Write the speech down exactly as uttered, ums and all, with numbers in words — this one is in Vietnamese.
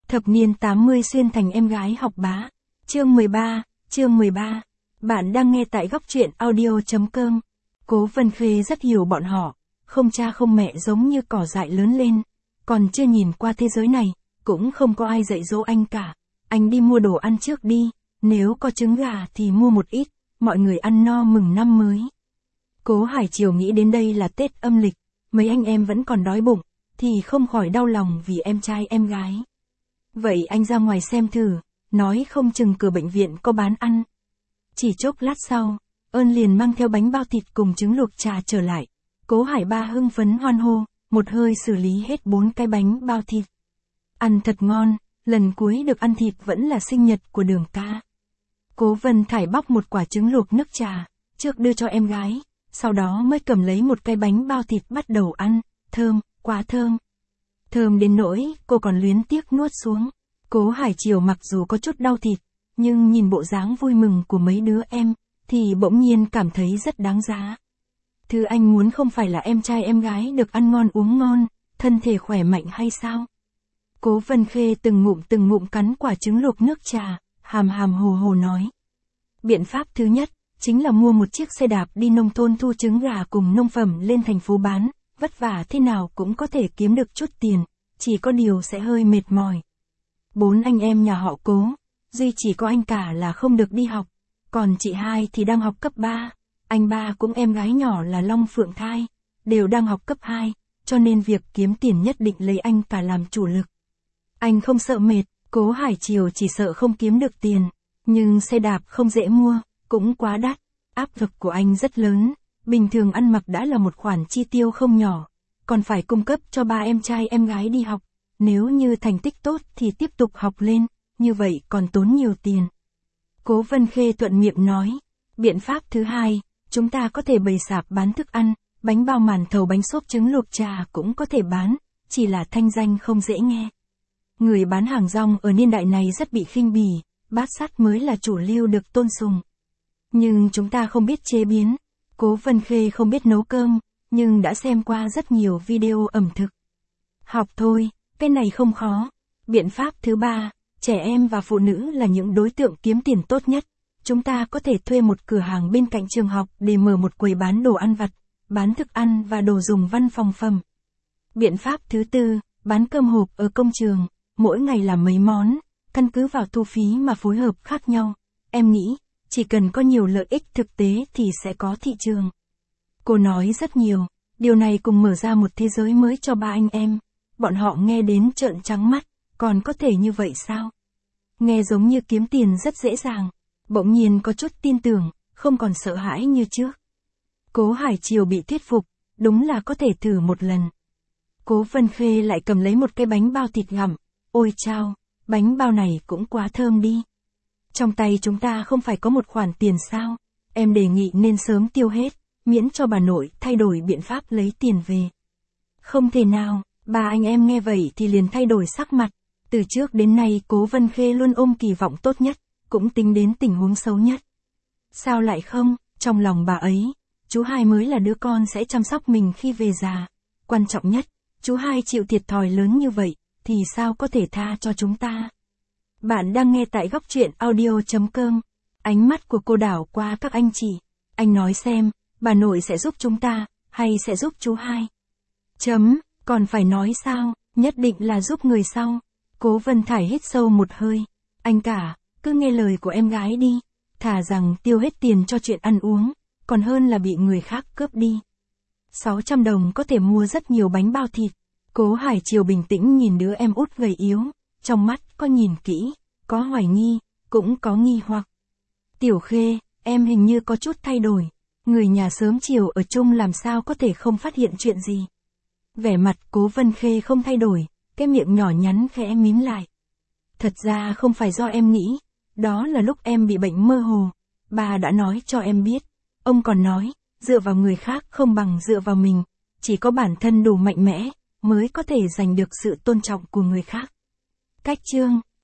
Thập niên tám mươi xuyên thành em gái học bá. Chương mười ba, chương mười ba. Bạn đang nghe tại góc truyện audio.com. Cố Vân Khê rất hiểu bọn họ, không cha không mẹ giống như cỏ dại lớn lên, còn chưa nhìn qua thế giới này, cũng không có ai dạy dỗ anh cả. Anh đi mua đồ ăn trước đi, nếu có trứng gà thì mua một ít, mọi người ăn no mừng năm mới. Cố Hải Triều nghĩ đến đây là Tết âm lịch, mấy anh em vẫn còn đói bụng, thì không khỏi đau lòng vì em trai em gái. Vậy anh ra ngoài xem thử, nói không chừng cửa bệnh viện có bán ăn. Chỉ chốc lát sau, Ơn liền mang theo bánh bao thịt cùng trứng luộc trà trở lại. Cố Hải Ba hưng phấn hoan hô, một hơi xử lý hết bốn cái bánh bao thịt. Ăn thật ngon, lần cuối được ăn thịt vẫn là sinh nhật của Đường ca. Cố Vân Thải bóc một quả trứng luộc nước trà, trước đưa cho em gái, sau đó mới cầm lấy một cái bánh bao thịt bắt đầu ăn, thơm, quá thơm. Thơm đến nỗi, cô còn luyến tiếc nuốt xuống. Cố Hải Triều mặc dù có chút đau thịt, nhưng nhìn bộ dáng vui mừng của mấy đứa em, thì bỗng nhiên cảm thấy rất đáng giá. Thứ anh muốn không phải là em trai em gái được ăn ngon uống ngon, thân thể khỏe mạnh hay sao? Cố Vân Khê từng ngụm từng ngụm cắn quả trứng luộc nước trà, hàm hàm hồ hồ nói. Biện pháp thứ nhất, chính là mua một chiếc xe đạp đi nông thôn thu trứng gà cùng nông phẩm lên thành phố bán, vất vả thế nào cũng có thể kiếm được chút tiền, chỉ có điều sẽ hơi mệt mỏi. Bốn anh em nhà họ Cố, duy chỉ có anh cả là không được đi học, còn chị hai thì đang học cấp ba, anh ba cũng em gái nhỏ là Long Phượng Thai, đều đang học cấp hai, cho nên việc kiếm tiền nhất định lấy anh cả làm chủ lực. Anh không sợ mệt, Cố Hải Triều chỉ sợ không kiếm được tiền, nhưng xe đạp không dễ mua, cũng quá đắt, áp lực của anh rất lớn, bình thường ăn mặc đã là một khoản chi tiêu không nhỏ, còn phải cung cấp cho ba em trai em gái đi học, nếu như thành tích tốt thì tiếp tục học lên, như vậy còn tốn nhiều tiền. Cố Vân Khê thuận miệng nói, biện pháp thứ hai, chúng ta có thể bày sạp bán thức ăn, bánh bao màn thầu bánh xốp trứng luộc trà cũng có thể bán, chỉ là thanh danh không dễ nghe. Người bán hàng rong ở niên đại này rất bị khinh bỉ, bát sắt mới là chủ lưu được tôn sùng. Nhưng chúng ta không biết chế biến, Cố Vân Khê không biết nấu cơm, nhưng đã xem qua rất nhiều video ẩm thực. Học thôi, cái này không khó. Biện pháp thứ ba, trẻ em và phụ nữ là những đối tượng kiếm tiền tốt nhất. Chúng ta có thể thuê một cửa hàng bên cạnh trường học để mở một quầy bán đồ ăn vặt, bán thức ăn và đồ dùng văn phòng phẩm. Biện pháp thứ tư, bán cơm hộp ở công trường, mỗi ngày làm mấy món, căn cứ vào thu phí mà phối hợp khác nhau. Em nghĩ, chỉ cần có nhiều lợi ích thực tế thì sẽ có thị trường. Cô nói rất nhiều, điều này cùng mở ra một thế giới mới cho ba anh em. Bọn họ nghe đến trợn trắng mắt, còn có thể như vậy sao? Nghe giống như kiếm tiền rất dễ dàng, bỗng nhiên có chút tin tưởng, không còn sợ hãi như trước. Cố Hải Triều bị thuyết phục, đúng là có thể thử một lần. Cố Vân Khê lại cầm lấy một cái bánh bao thịt gặm, ôi chao, bánh bao này cũng quá thơm đi. Trong tay chúng ta không phải có một khoản tiền sao, em đề nghị nên sớm tiêu hết, miễn cho bà nội thay đổi biện pháp lấy tiền về. Không thể nào, ba anh em nghe vậy thì liền thay đổi sắc mặt, từ trước đến nay Cố Vân Khê luôn ôm kỳ vọng tốt nhất, cũng tính đến tình huống xấu nhất. Sao lại không, trong lòng bà ấy, chú hai mới là đứa con sẽ chăm sóc mình khi về già, quan trọng nhất, chú hai chịu thiệt thòi lớn như vậy, thì sao có thể tha cho chúng ta. Bạn đang nghe tại góc truyện audio.com. Ánh mắt của cô đảo qua các anh chị. Anh nói xem, bà nội sẽ giúp chúng ta, hay sẽ giúp chú hai? Chấm, còn phải nói sao, nhất định là giúp người sau. Cố Vân Thải hít sâu một hơi. Anh cả, cứ nghe lời của em gái đi. Thà rằng tiêu hết tiền cho chuyện ăn uống, còn hơn là bị người khác cướp đi. sáu trăm đồng có thể mua rất nhiều bánh bao thịt. Cố Hải Triều bình tĩnh nhìn đứa em út gầy yếu. Trong mắt có nhìn kỹ, có hoài nghi, cũng có nghi hoặc. Tiểu Khê, em hình như có chút thay đổi. Người nhà sớm chiều ở chung làm sao có thể không phát hiện chuyện gì. Vẻ mặt Cố Vân Khê không thay đổi, cái miệng nhỏ nhắn khẽ mím lại. Thật ra không phải do em nghĩ, đó là lúc em bị bệnh mơ hồ. Bà đã nói cho em biết. Ông còn nói, dựa vào người khác không bằng dựa vào mình. Chỉ có bản thân đủ mạnh mẽ, mới có thể giành được sự tôn trọng của người khác. Cách chương